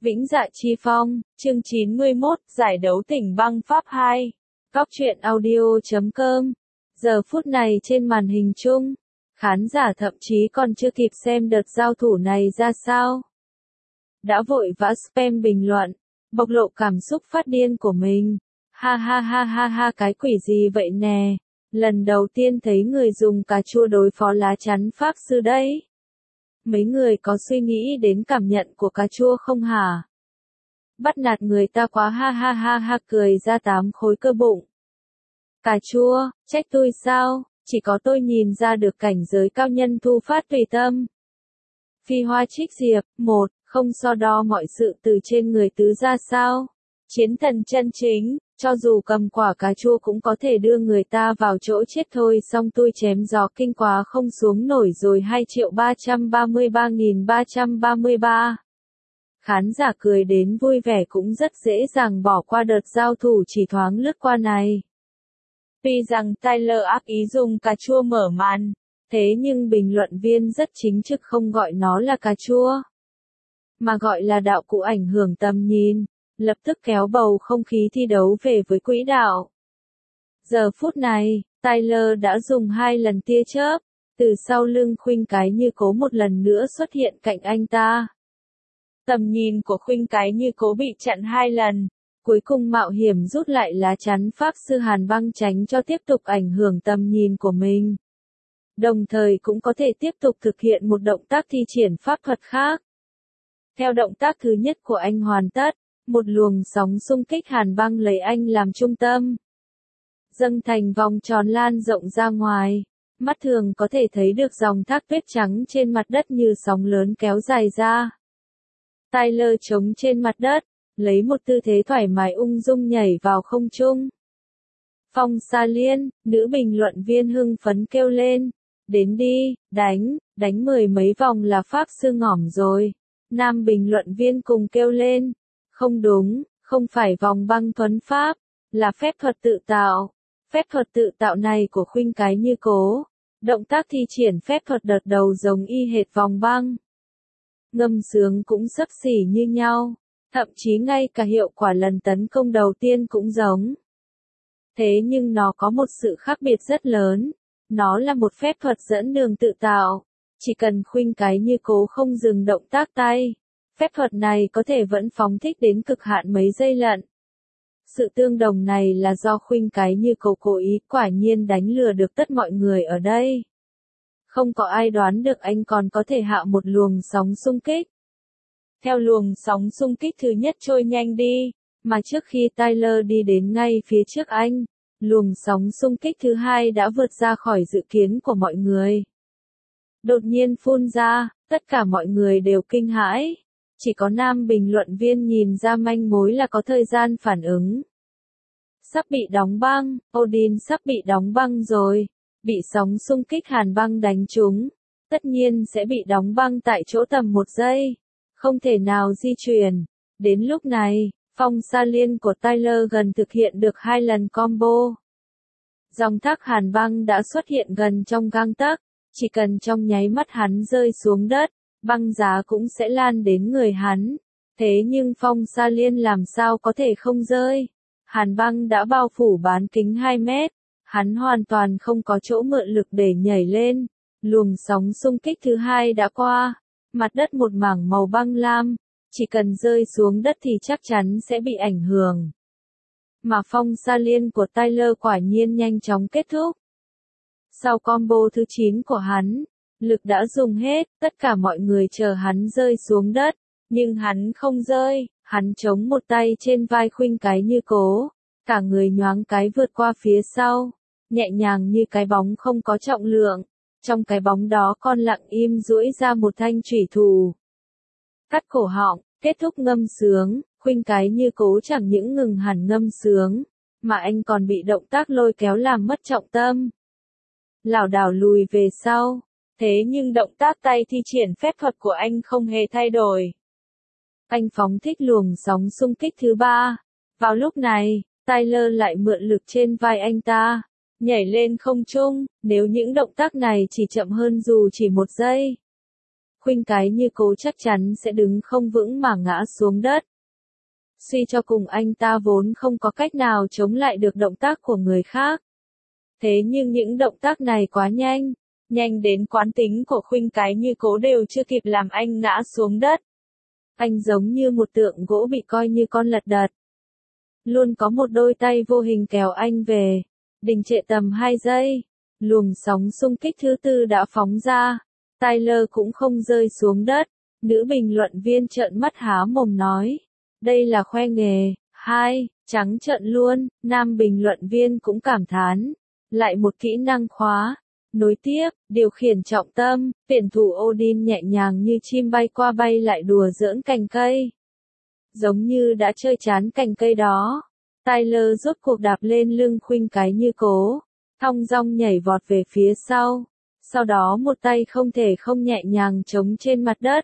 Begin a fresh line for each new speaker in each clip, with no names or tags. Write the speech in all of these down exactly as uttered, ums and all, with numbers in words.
Vĩnh Dạ Chi Phong, chương chín mươi mốt, giải đấu tỉnh băng Pháp hai. Góc truyện audio chấm com. Giờ phút này trên màn hình chung, khán giả thậm chí còn chưa kịp xem đợt giao thủ này ra sao, đã vội vã spam bình luận, bộc lộ cảm xúc phát điên của mình. Ha ha ha ha ha, cái quỷ gì vậy nè, lần đầu tiên thấy người dùng cà chua đối phó lá chắn Pháp Sư đấy. Mấy người có suy nghĩ đến cảm nhận của cà chua không hả? Bắt nạt người ta quá, ha ha ha ha, cười ra tám khối cơ bụng. Cà chua, trách tôi sao, chỉ có tôi nhìn ra được cảnh giới cao nhân thu phát tùy tâm. Phi Hoa Trích Diệp, một, không so đo mọi sự từ trên người tứ ra sao? Chiến thần chân chính, cho dù cầm quả cà chua cũng có thể đưa người ta vào chỗ chết thôi, xong tôi chém gió kinh quá không xuống nổi rồi. Hai triệu ba trăm ba mươi ba nghìn ba trăm ba mươi ba. Khán giả cười đến vui vẻ cũng rất dễ dàng bỏ qua đợt giao thủ chỉ thoáng lướt qua này. Tuy rằng Tyler ác ý dùng cà chua mở màn, thế nhưng bình luận viên rất chính trực không gọi nó là cà chua, mà gọi là đạo cụ ảnh hưởng tầm nhìn, lập tức kéo bầu không khí thi đấu về với quỹ đạo. Giờ phút này, Tyler đã dùng hai lần tia chớp, từ sau lưng Khuynh Cái Như Cố một lần nữa xuất hiện cạnh anh ta. Tầm nhìn của Khuynh Cái Như Cố bị chặn hai lần, cuối cùng mạo hiểm rút lại lá chắn Pháp Sư Hàn Băng tránh cho tiếp tục ảnh hưởng tầm nhìn của mình. Đồng thời cũng có thể tiếp tục thực hiện một động tác thi triển pháp thuật khác. Theo động tác thứ nhất của anh hoàn tất, một luồng sóng xung kích hàn băng lấy anh làm trung tâm, dâng thành vòng tròn lan rộng ra ngoài. Mắt thường có thể thấy được dòng thác tuyết trắng trên mặt đất như sóng lớn kéo dài ra. Tyler chống trên mặt đất, lấy một tư thế thoải mái ung dung nhảy vào không trung. Phong Sa Liên, nữ bình luận viên hưng phấn kêu lên, đến đi, đánh, đánh mười mấy vòng là Pháp Sư ngỏm rồi. Nam bình luận viên cùng kêu lên, không đúng, không phải vòng băng thuấn pháp, là phép thuật tự tạo. Phép thuật tự tạo này của Khuynh Cái Như Cố, động tác thi triển phép thuật đợt đầu giống y hệt vòng băng. Ngâm sướng cũng xấp xỉ như nhau, thậm chí ngay cả hiệu quả lần tấn công đầu tiên cũng giống. Thế nhưng nó có một sự khác biệt rất lớn, nó là một phép thuật dẫn đường tự tạo. Chỉ cần Khuynh Cái Như Cố không dừng động tác tay, phép thuật này có thể vẫn phóng thích đến cực hạn mấy giây lận. Sự tương đồng này là do Khuynh Cái Như Cố cố ý, quả nhiên đánh lừa được tất mọi người ở đây. Không có ai đoán được anh còn có thể hạ một luồng sóng xung kích. Theo luồng sóng xung kích thứ nhất trôi nhanh đi, mà trước khi Tyler đi đến ngay phía trước anh, luồng sóng xung kích thứ hai đã vượt ra khỏi dự kiến của mọi người. Đột nhiên phun ra, tất cả mọi người đều kinh hãi. Chỉ có nam bình luận viên nhìn ra manh mối là có thời gian phản ứng. Sắp bị đóng băng, Odin sắp bị đóng băng rồi. Bị sóng xung kích hàn băng đánh trúng, tất nhiên sẽ bị đóng băng tại chỗ tầm một giây. Không thể nào di chuyển. Đến lúc này, Phong Sa Liên của Tyler gần thực hiện được hai lần combo. Dòng thác hàn băng đã xuất hiện gần trong gang tấc. Chỉ cần trong nháy mắt hắn rơi xuống đất, băng giá cũng sẽ lan đến người hắn. Thế nhưng Phong Sa Liên làm sao có thể không rơi? Hàn băng đã bao phủ bán kính hai mét. Hắn hoàn toàn không có chỗ mượn lực để nhảy lên. Luồng sóng xung kích thứ hai đã qua. Mặt đất một mảng màu băng lam. Chỉ cần rơi xuống đất thì chắc chắn sẽ bị ảnh hưởng. Mà Phong Sa Liên của Tyler quả nhiên nhanh chóng kết thúc. Sau combo thứ chín của hắn, lực đã dùng hết, tất cả mọi người chờ hắn rơi xuống đất, nhưng hắn không rơi, hắn chống một tay trên vai Khuynh Cái Như Cố, cả người nhoáng cái vượt qua phía sau, nhẹ nhàng như cái bóng không có trọng lượng, trong cái bóng đó con lặng im duỗi ra một thanh chủy thủ. Cắt cổ họng, kết thúc ngâm sướng, Khuynh Cái Như Cố chẳng những ngừng hẳn ngâm sướng, mà anh còn bị động tác lôi kéo làm mất trọng tâm. Lảo đảo lùi về sau, thế nhưng động tác tay thi triển phép thuật của anh không hề thay đổi. Anh phóng thích luồng sóng xung kích thứ ba. Vào lúc này, Tyler lại mượn lực trên vai anh ta, nhảy lên không trung. Nếu những động tác này chỉ chậm hơn dù chỉ một giây, Khuynh Cái Như Cố chắc chắn sẽ đứng không vững mà ngã xuống đất. Suy cho cùng anh ta vốn không có cách nào chống lại được động tác của người khác. Thế nhưng những động tác này quá nhanh, nhanh đến quán tính của Khuynh Cái Như Cố đều chưa kịp làm anh ngã xuống đất. Anh giống như một tượng gỗ bị coi như con lật đật. Luôn có một đôi tay vô hình kéo anh về. Đình trệ tầm hai giây. Luồng sóng xung kích thứ tư đã phóng ra. Tyler cũng không rơi xuống đất. Nữ bình luận viên trợn mắt há mồm nói. Đây là khoe nghề. Hai, trắng trợn luôn. Nam bình luận viên cũng cảm thán. Lại một kỹ năng khóa. Nối tiếp, điều khiển trọng tâm, tuyển thủ Odin nhẹ nhàng như chim bay qua bay lại đùa giỡn cành cây. Giống như đã chơi chán cành cây đó. Tyler rốt cuộc đạp lên lưng Khuynh Cái Như Cố, thong dong nhảy vọt về phía sau. Sau đó một tay không thể không nhẹ nhàng chống trên mặt đất.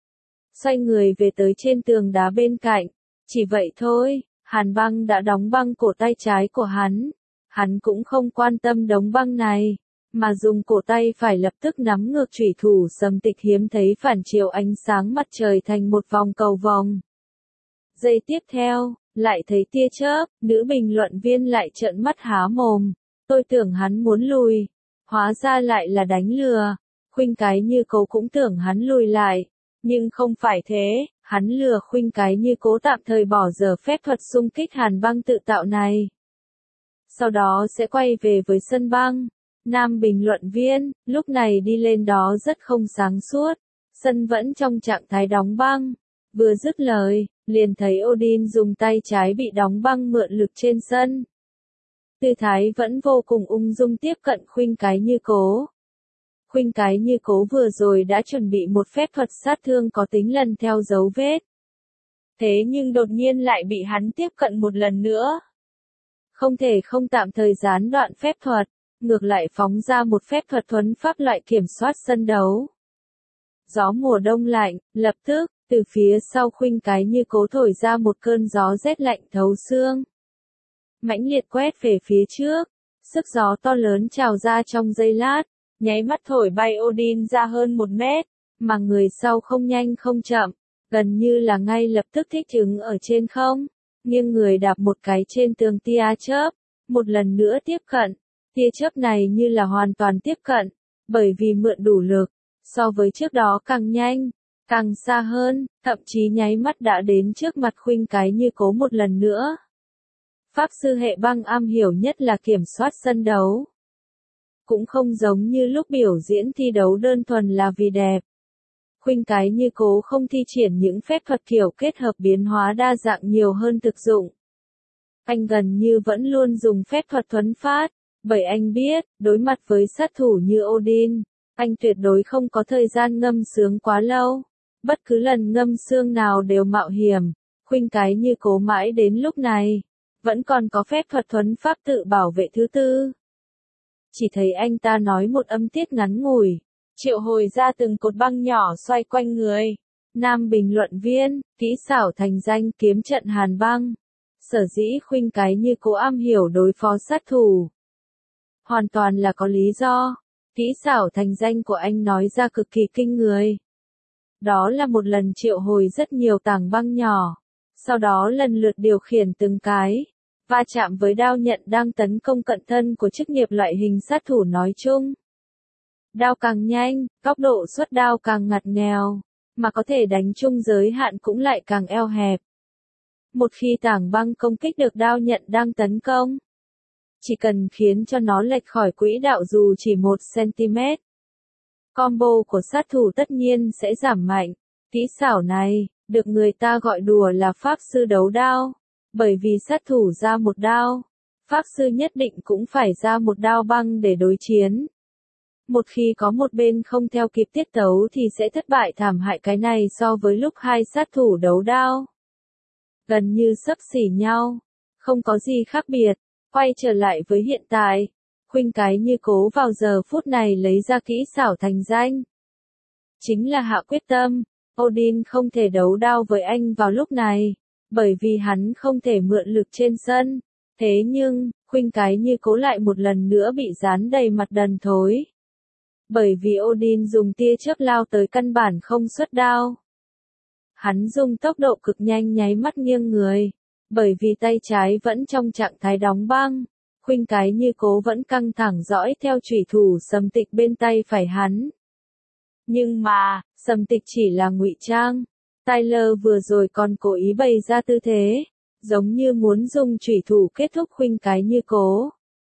Xoay người về tới trên tường đá bên cạnh. Chỉ vậy thôi, hàn băng đã đóng băng cổ tay trái của hắn. Hắn cũng không quan tâm đống băng này, mà dùng cổ tay phải lập tức nắm ngược chủy thủ sầm tịch hiếm thấy phản chiếu ánh sáng mặt trời thành một vòng cầu vòng. Giây tiếp theo, lại thấy tia chớp, nữ bình luận viên lại trợn mắt há mồm. Tôi tưởng hắn muốn lùi, hóa ra lại là đánh lừa. Khuynh Cái Như Cố cũng tưởng hắn lùi lại, nhưng không phải thế, hắn lừa Khuynh Cái Như Cố tạm thời bỏ dở phép thuật xung kích hàn băng tự tạo này. Sau đó sẽ quay về với sân băng. Nam bình luận viên, lúc này đi lên đó rất không sáng suốt. Sân vẫn trong trạng thái đóng băng. Vừa dứt lời, liền thấy Odin dùng tay trái bị đóng băng mượn lực trên sân. Tư thái vẫn vô cùng ung dung tiếp cận Khuynh Cái Như Cố. Khuynh Cái Như Cố vừa rồi đã chuẩn bị một phép thuật sát thương có tính lần theo dấu vết. Thế nhưng đột nhiên lại bị hắn tiếp cận một lần nữa. Không thể không tạm thời gián đoạn phép thuật, ngược lại phóng ra một phép thuật thuấn pháp loại kiểm soát sân đấu. Gió mùa đông lạnh, lập tức, từ phía sau Khuynh Cái Như Cố thổi ra một cơn gió rét lạnh thấu xương. Mãnh liệt quét về phía trước, sức gió to lớn trào ra trong giây lát, nháy mắt thổi bay Odin ra hơn một mét, mà người sau không nhanh không chậm, gần như là ngay lập tức thích ứng ở trên không, nghiêng người đạp một cái trên tường tia chớp, một lần nữa tiếp cận. Tia chớp này như là hoàn toàn tiếp cận, bởi vì mượn đủ lực, so với trước đó càng nhanh, càng xa hơn, thậm chí nháy mắt đã đến trước mặt Khuynh Cái Như Cố một lần nữa. Pháp sư hệ băng am hiểu nhất là kiểm soát sân đấu. Cũng không giống như lúc biểu diễn thi đấu đơn thuần là vì đẹp. Khuynh Cái Như Cố không thi triển những phép thuật kiểu kết hợp biến hóa đa dạng nhiều hơn thực dụng. Anh gần như vẫn luôn dùng phép thuật thuấn phát. Bởi anh biết, đối mặt với sát thủ như Odin, anh tuyệt đối không có thời gian ngâm sướng quá lâu. Bất cứ lần ngâm sướng nào đều mạo hiểm. Khuynh Cái Như Cố mãi đến lúc này, vẫn còn có phép thuật thuấn pháp tự bảo vệ thứ tư. Chỉ thấy anh ta nói một âm tiết ngắn ngủi, triệu hồi ra từng cột băng nhỏ xoay quanh người. Nam bình luận viên, kỹ xảo thành danh kiếm trận hàn băng. Sở dĩ Khuynh Cái Như Cố am hiểu đối phó sát thủ. Hoàn toàn là có lý do. Kỹ xảo thành danh của anh nói ra cực kỳ kinh người. Đó là một lần triệu hồi rất nhiều tảng băng nhỏ. Sau đó lần lượt điều khiển từng cái. Va chạm với đao nhận đang tấn công cận thân của chức nghiệp loại hình sát thủ nói chung. Đao càng nhanh, góc độ xuất đao càng ngặt nghèo. Mà có thể đánh chung giới hạn cũng lại càng eo hẹp. Một khi tảng băng công kích được đao nhận đang tấn công, chỉ cần khiến cho nó lệch khỏi quỹ đạo dù chỉ một xăng-ti-mét. Combo của sát thủ tất nhiên sẽ giảm mạnh. Kỹ xảo này, được người ta gọi đùa là pháp sư đấu đao. Bởi vì sát thủ ra một đao, pháp sư nhất định cũng phải ra một đao băng để đối chiến. Một khi có một bên không theo kịp tiết tấu thì sẽ thất bại thảm hại, cái này so với lúc hai sát thủ đấu đao. Gần như xấp xỉ nhau, không có gì khác biệt. Quay trở lại với hiện tại, Khuynh Cái Như Cố vào giờ phút này lấy ra kỹ xảo thành danh. Chính là hạ quyết tâm, Odin không thể đấu đao với anh vào lúc này, bởi vì hắn không thể mượn lực trên sân. Thế nhưng, Khuynh Cái Như Cố lại một lần nữa bị dán đầy mặt đần thối. Bởi vì Odin dùng tia chớp lao tới căn bản không xuất đao. Hắn dùng tốc độ cực nhanh nháy mắt nghiêng người. Bởi vì tay trái vẫn trong trạng thái đóng băng, khuynh cái như cố vẫn căng thẳng dõi theo chủy thủ Sầm Tịch bên tay phải hắn. Nhưng mà, Sầm Tịch chỉ là ngụy trang. Tyler vừa rồi còn cố ý bày ra tư thế, giống như muốn dùng chủy thủ kết thúc khuynh cái như cố.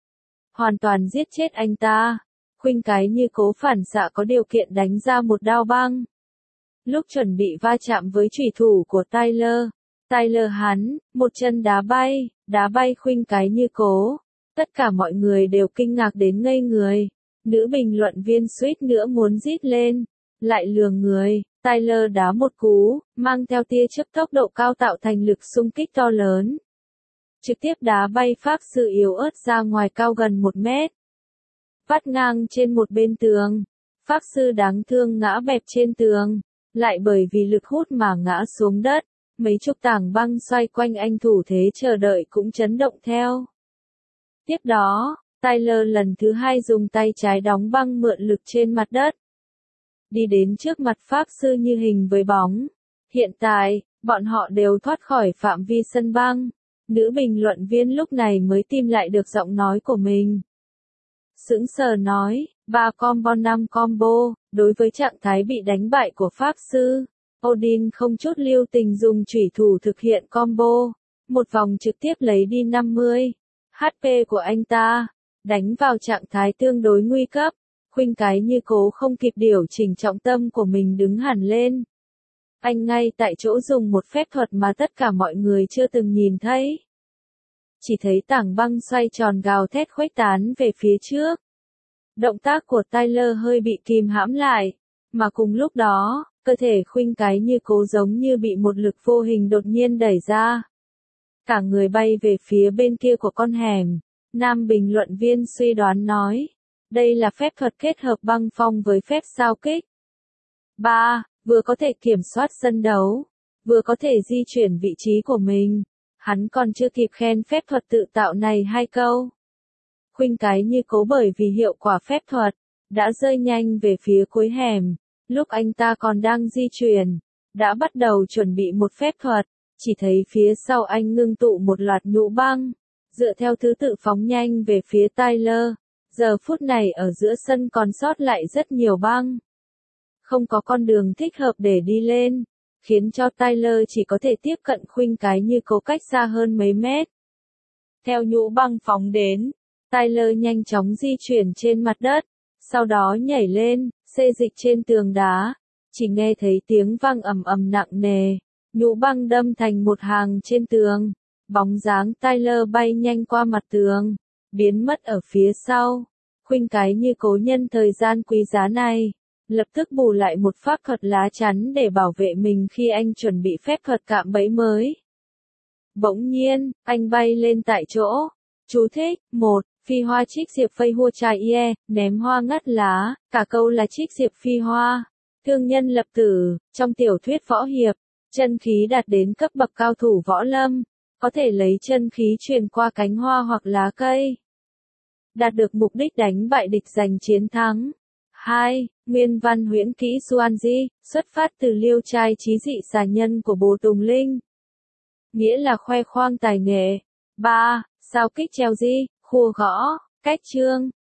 Hoàn toàn giết chết anh ta. Khuynh cái như cố phản xạ có điều kiện đánh ra một đao băng. Lúc chuẩn bị va chạm với chủy thủ của Tyler, Tyler hắn, một chân đá bay, đá bay khuynh cái như cố. Tất cả mọi người đều kinh ngạc đến ngây người. Nữ bình luận viên suýt nữa muốn rít lên. Lại lừa người, Tyler đá một cú, mang theo tia chớp tốc độ cao tạo thành lực xung kích to lớn. Trực tiếp đá bay pháp sư yếu ớt ra ngoài cao gần một mét. Vắt ngang trên một bên tường. Pháp sư đáng thương ngã bẹp trên tường. Lại bởi vì lực hút mà ngã xuống đất. Mấy chục tảng băng xoay quanh anh thủ thế chờ đợi cũng chấn động theo. Tiếp đó, Tyler lần thứ hai dùng tay trái đóng băng mượn lực trên mặt đất. Đi đến trước mặt pháp sư như hình với bóng. Hiện tại, bọn họ đều thoát khỏi phạm vi sân băng. Nữ bình luận viên lúc này mới tìm lại được giọng nói của mình. Sững sờ nói, ba combo năm combo, đối với trạng thái bị đánh bại của pháp sư. Odin không chút lưu tình dùng chủy thủ thực hiện combo. Một vòng trực tiếp lấy đi năm mươi hát pê của anh ta. Đánh vào trạng thái tương đối nguy cấp. Khuynh cái như cố không kịp điều chỉnh trọng tâm của mình đứng hẳn lên. Anh ngay tại chỗ dùng một phép thuật mà tất cả mọi người chưa từng nhìn thấy. Chỉ thấy tảng băng xoay tròn gào thét khuếch tán về phía trước. Động tác của Tyler hơi bị kìm hãm lại. Mà cùng lúc đó, cơ thể khuynh cái như cố giống như bị một lực vô hình đột nhiên đẩy ra. Cả người bay về phía bên kia của con hẻm. Nam bình luận viên suy đoán nói. Đây là phép thuật kết hợp băng phong với phép sao kích. ba. Vừa có thể kiểm soát sân đấu, vừa có thể di chuyển vị trí của mình. Hắn còn chưa kịp khen phép thuật tự tạo này hai câu. Khuynh cái như cố bởi vì hiệu quả phép thuật, đã rơi nhanh về phía cuối hẻm. Lúc anh ta còn đang di chuyển, đã bắt đầu chuẩn bị một phép thuật. Chỉ thấy phía sau anh ngưng tụ một loạt nhũ băng, dựa theo thứ tự phóng nhanh về phía Tyler. Giờ phút này ở giữa sân còn sót lại rất nhiều băng. Không có con đường thích hợp để đi lên, khiến cho Tyler chỉ có thể tiếp cận khuynh cái như cố cách xa hơn mấy mét. Theo nhũ băng phóng đến, Tyler nhanh chóng di chuyển trên mặt đất, sau đó nhảy lên, xê dịch trên tường đá. Chỉ nghe thấy tiếng vang ầm ầm nặng nề, nhũ băng đâm thành một hàng trên tường. Bóng dáng Tyler bay nhanh qua mặt tường, biến mất ở phía sau. Khuynh cái như cố nhân thời gian quý giá này, lập tức bù lại một pháp thuật lá chắn để bảo vệ mình khi anh chuẩn bị phép thuật cạm bẫy mới. Bỗng nhiên, anh bay lên tại chỗ. Chú thích, một. Phi hoa trích diệp phây hua chai ie, ném hoa ngắt lá, cả câu là trích diệp phi hoa. Thương nhân lập tử, trong tiểu thuyết võ hiệp, chân khí đạt đến cấp bậc cao thủ võ lâm, có thể lấy chân khí truyền qua cánh hoa hoặc lá cây. Đạt được mục đích đánh bại địch giành chiến thắng. hai. Nguyên văn huyễn kỹ Xuanji, xuất phát từ liêu trai trí dị xà nhân của Bồ Tùng Linh. Nghĩa là khoe khoang tài nghệ. ba. Sao kích treo di, khua gõ, cách chương.